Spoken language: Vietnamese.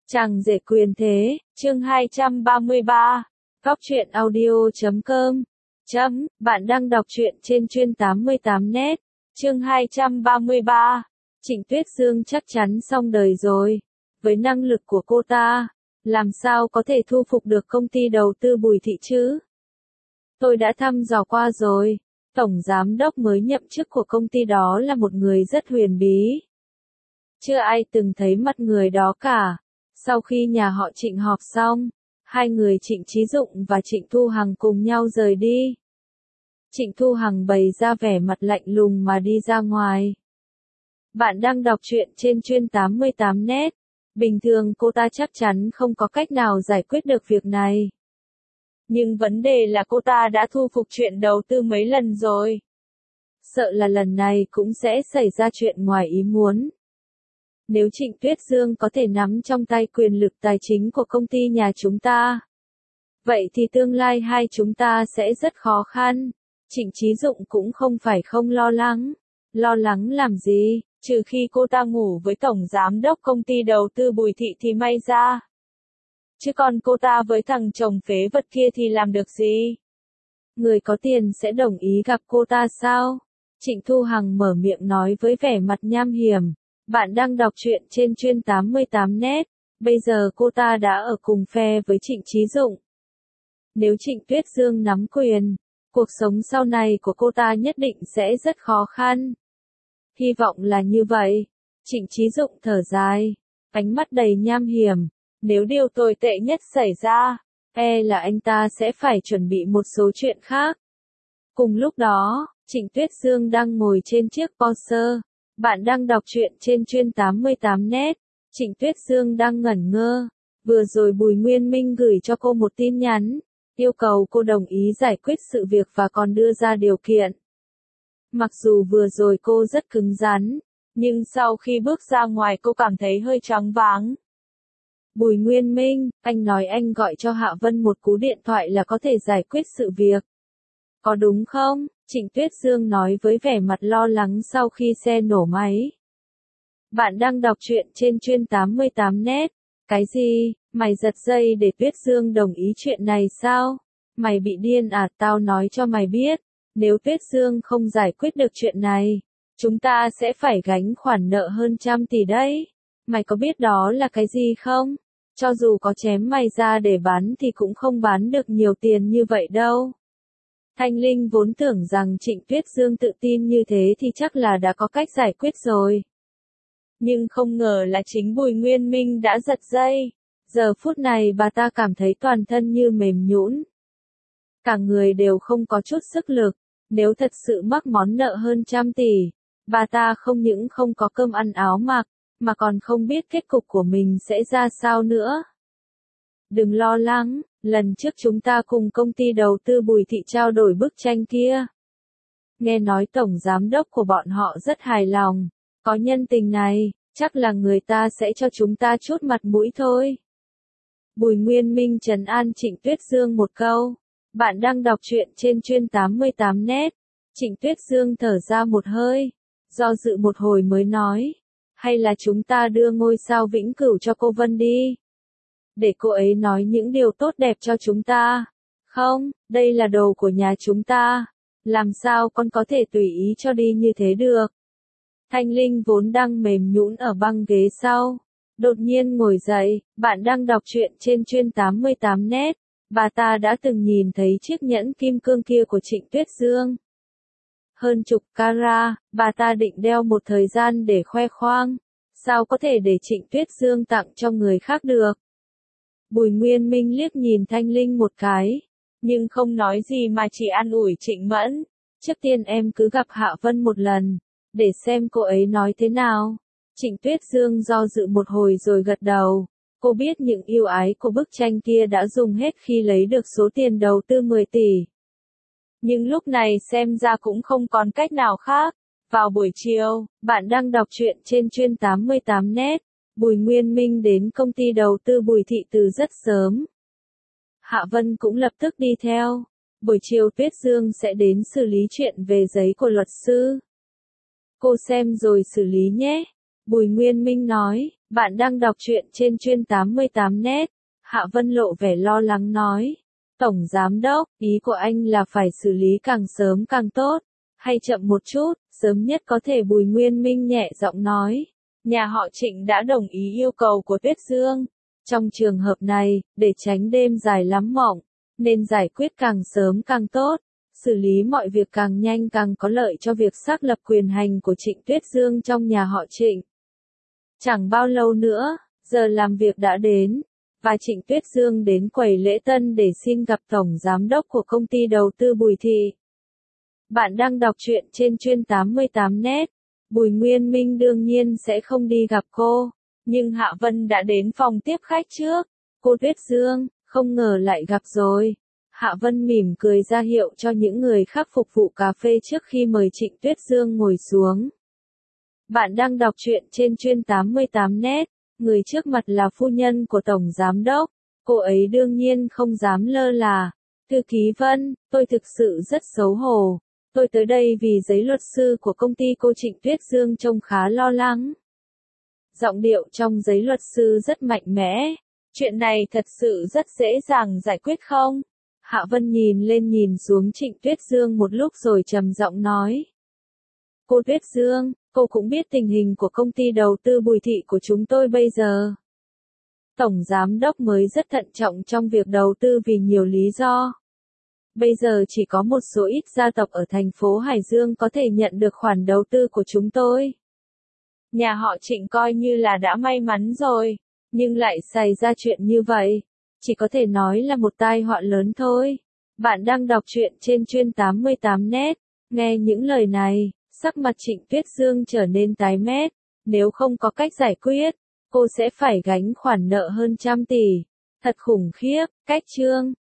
Chàng rể quyền thế, chương 233, Góc truyện audio.com. Bạn đang đọc truyện trên chuyên 88net, chương 233. Trịnh Tuyết Dương chắc chắn xong đời rồi. Với năng lực của cô ta, làm sao có thể thu phục được công ty đầu tư Bùi Thị chứ? Tôi đã thăm dò qua rồi. Tổng giám đốc mới nhậm chức của công ty đó là một người rất huyền bí. Chưa ai từng thấy mặt người đó cả. Sau khi nhà họ Trịnh họp xong, hai người Trịnh Chí Dụng và Trịnh Thu Hằng cùng nhau rời đi. Trịnh Thu Hằng bày ra vẻ mặt lạnh lùng mà đi ra ngoài. Bạn đang đọc truyện trên chuyên 88net. Bình thường cô ta chắc chắn không có cách nào giải quyết được việc này. Nhưng vấn đề là cô ta đã thu phục chuyện đầu tư mấy lần rồi. Sợ là lần này cũng sẽ xảy ra chuyện ngoài ý muốn. Nếu Trịnh Tuyết Dương có thể nắm trong tay quyền lực tài chính của công ty nhà chúng ta, vậy thì tương lai hai chúng ta sẽ rất khó khăn. Trịnh Chí Dụng cũng không phải không lo lắng. Lo lắng làm gì, trừ khi cô ta ngủ với tổng giám đốc công ty đầu tư Bùi Thị thì may ra. Chứ còn cô ta với thằng chồng phế vật kia thì làm được gì? Người có tiền sẽ đồng ý gặp cô ta sao? Trịnh Thu Hằng mở miệng nói với vẻ mặt nham hiểm. Bạn đang đọc truyện trên chuyên 88net. Bây giờ cô ta đã ở cùng phe với Trịnh Chí Dụng. Nếu Trịnh Tuyết Dương nắm quyền, cuộc sống sau này của cô ta nhất định sẽ rất khó khăn. Hy vọng là như vậy. Trịnh Chí Dụng thở dài, ánh mắt đầy nham hiểm. Nếu điều tồi tệ nhất xảy ra, là anh ta sẽ phải chuẩn bị một số chuyện khác. Cùng lúc đó, Trịnh Tuyết Dương đang ngồi trên chiếc Porsche. Bạn đang đọc truyện trên chuyên 88net. Trịnh Tuyết Dương đang ngẩn ngơ. Vừa rồi Bùi Nguyên Minh gửi cho cô một tin nhắn, yêu cầu cô đồng ý giải quyết sự việc và còn đưa ra điều kiện. Mặc dù vừa rồi cô rất cứng rắn, nhưng sau khi bước ra ngoài cô cảm thấy hơi choáng váng. Bùi Nguyên Minh, anh nói anh gọi cho Hạ Vân một cú điện thoại là có thể giải quyết sự việc. Có đúng không? Trịnh Tuyết Dương nói với vẻ mặt lo lắng sau khi xe nổ máy. Bạn đang đọc truyện trên chuyên 88net. Cái gì? Mày giật dây để Tuyết Dương đồng ý chuyện này sao? Mày bị điên à? Tao nói cho mày biết, nếu Tuyết Dương không giải quyết được chuyện này, chúng ta sẽ phải gánh khoản nợ hơn 100 tỷ đấy. Mày có biết đó là cái gì không? Cho dù có chém mày ra để bán thì cũng không bán được nhiều tiền như vậy đâu. Thanh Linh vốn tưởng rằng Trịnh Tuyết Dương tự tin như thế thì chắc là đã có cách giải quyết rồi. Nhưng không ngờ là chính Bùi Nguyên Minh đã giật dây. Giờ phút này bà ta cảm thấy toàn thân như mềm nhũn. Cả người đều không có chút sức lực. Nếu thật sự mắc món nợ hơn 100 tỷ, bà ta không những không có cơm ăn áo mặc, mà còn không biết kết cục của mình sẽ ra sao nữa. Đừng lo lắng, lần trước chúng ta cùng công ty đầu tư Bùi Thị trao đổi bức tranh kia. Nghe nói tổng giám đốc của bọn họ rất hài lòng, có nhân tình này, chắc là người ta sẽ cho chúng ta chút mặt mũi thôi. Bùi Nguyên Minh trấn an Trịnh Tuyết Dương một câu. Bạn đang đọc truyện trên chuyên 88net. Trịnh Tuyết Dương thở ra một hơi, do dự một hồi mới nói. Hay là chúng ta đưa ngôi sao vĩnh cửu cho cô Vân đi. Để cô ấy nói những điều tốt đẹp cho chúng ta. Không, đây là đồ của nhà chúng ta. Làm sao con có thể tùy ý cho đi như thế được? Thanh Linh vốn đang mềm nhũn ở băng ghế sau. Đột nhiên ngồi dậy, bạn đang đọc truyện trên chuyên 88net. Bà ta đã từng nhìn thấy chiếc nhẫn kim cương kia của Trịnh Tuyết Dương. Hơn chục carat, bà ta định đeo một thời gian để khoe khoang. Sao có thể để Trịnh Tuyết Dương tặng cho người khác được? Bùi Nguyên Minh liếc nhìn Thanh Linh một cái, nhưng không nói gì mà chỉ an ủi Trịnh Mẫn. Trước tiên em cứ gặp Hạ Vân một lần, để xem cô ấy nói thế nào. Trịnh Tuyết Dương do dự một hồi rồi gật đầu. Cô biết những ưu ái của bức tranh kia đã dùng hết khi lấy được số tiền đầu tư 10 tỷ. Nhưng lúc này xem ra cũng không còn cách nào khác. Vào buổi chiều, bạn đang đọc truyện trên chuyên 88net. Bùi Nguyên Minh đến công ty đầu tư Bùi Thị từ rất sớm. Hạ Vân cũng lập tức đi theo. Buổi chiều Tuyết Dương sẽ đến xử lý chuyện về giấy của luật sư. Cô xem rồi xử lý nhé. Bùi Nguyên Minh nói, Bạn đang đọc truyện trên chuyên 88net. Hạ Vân lộ vẻ lo lắng nói. Tổng Giám Đốc, ý của anh là phải xử lý càng sớm càng tốt, hay chậm một chút, sớm nhất có thể. Bùi Nguyên Minh nhẹ giọng nói. Nhà họ Trịnh đã đồng ý yêu cầu của Tuyết Dương. Trong trường hợp này, để tránh đêm dài lắm mộng, nên giải quyết càng sớm càng tốt. Xử lý mọi việc càng nhanh càng có lợi cho việc xác lập quyền hành của Trịnh Tuyết Dương trong nhà họ Trịnh. Chẳng bao lâu nữa, giờ làm việc đã đến, và Trịnh Tuyết Dương đến quầy lễ tân để xin gặp Tổng Giám Đốc của công ty đầu tư Bùi Thị. Bạn đang đọc truyện trên chuyên 88net. Bùi Nguyên Minh đương nhiên sẽ không đi gặp cô, nhưng Hạ Vân đã đến phòng tiếp khách trước. Cô Tuyết Dương, không ngờ lại gặp rồi. Hạ Vân mỉm cười ra hiệu cho những người khác phục vụ cà phê trước khi mời Trịnh Tuyết Dương ngồi xuống. Bạn đang đọc truyện trên chuyên 88net. Người trước mặt là phu nhân của Tổng Giám Đốc. Cô ấy đương nhiên không dám lơ là. Thư ký Vân, tôi thực sự rất xấu hổ. Tôi tới đây vì giấy luật sư của công ty cô. Trịnh Tuyết Dương trông khá lo lắng. Giọng điệu trong giấy luật sư rất mạnh mẽ. Chuyện này thật sự rất dễ dàng giải quyết không? Hạ Vân nhìn lên nhìn xuống Trịnh Tuyết Dương một lúc rồi trầm giọng nói. Cô Tuyết Dương, cô cũng biết tình hình của công ty đầu tư Bùi Thị của chúng tôi bây giờ. Tổng Giám Đốc mới rất thận trọng trong việc đầu tư vì nhiều lý do. Bây giờ chỉ có một số ít gia tộc ở thành phố Hải Dương có thể nhận được khoản đầu tư của chúng tôi. Nhà họ Trịnh coi như là đã may mắn rồi, nhưng lại xảy ra chuyện như vậy. Chỉ có thể nói là một tai họa lớn thôi. Bạn đang đọc truyện trên chuyên 88net. Nghe những lời này, sắc mặt Trịnh Tuyết Dương trở nên tái mét. Nếu không có cách giải quyết, cô sẽ phải gánh khoản nợ hơn 100 tỷ. Thật khủng khiếp. Cách chương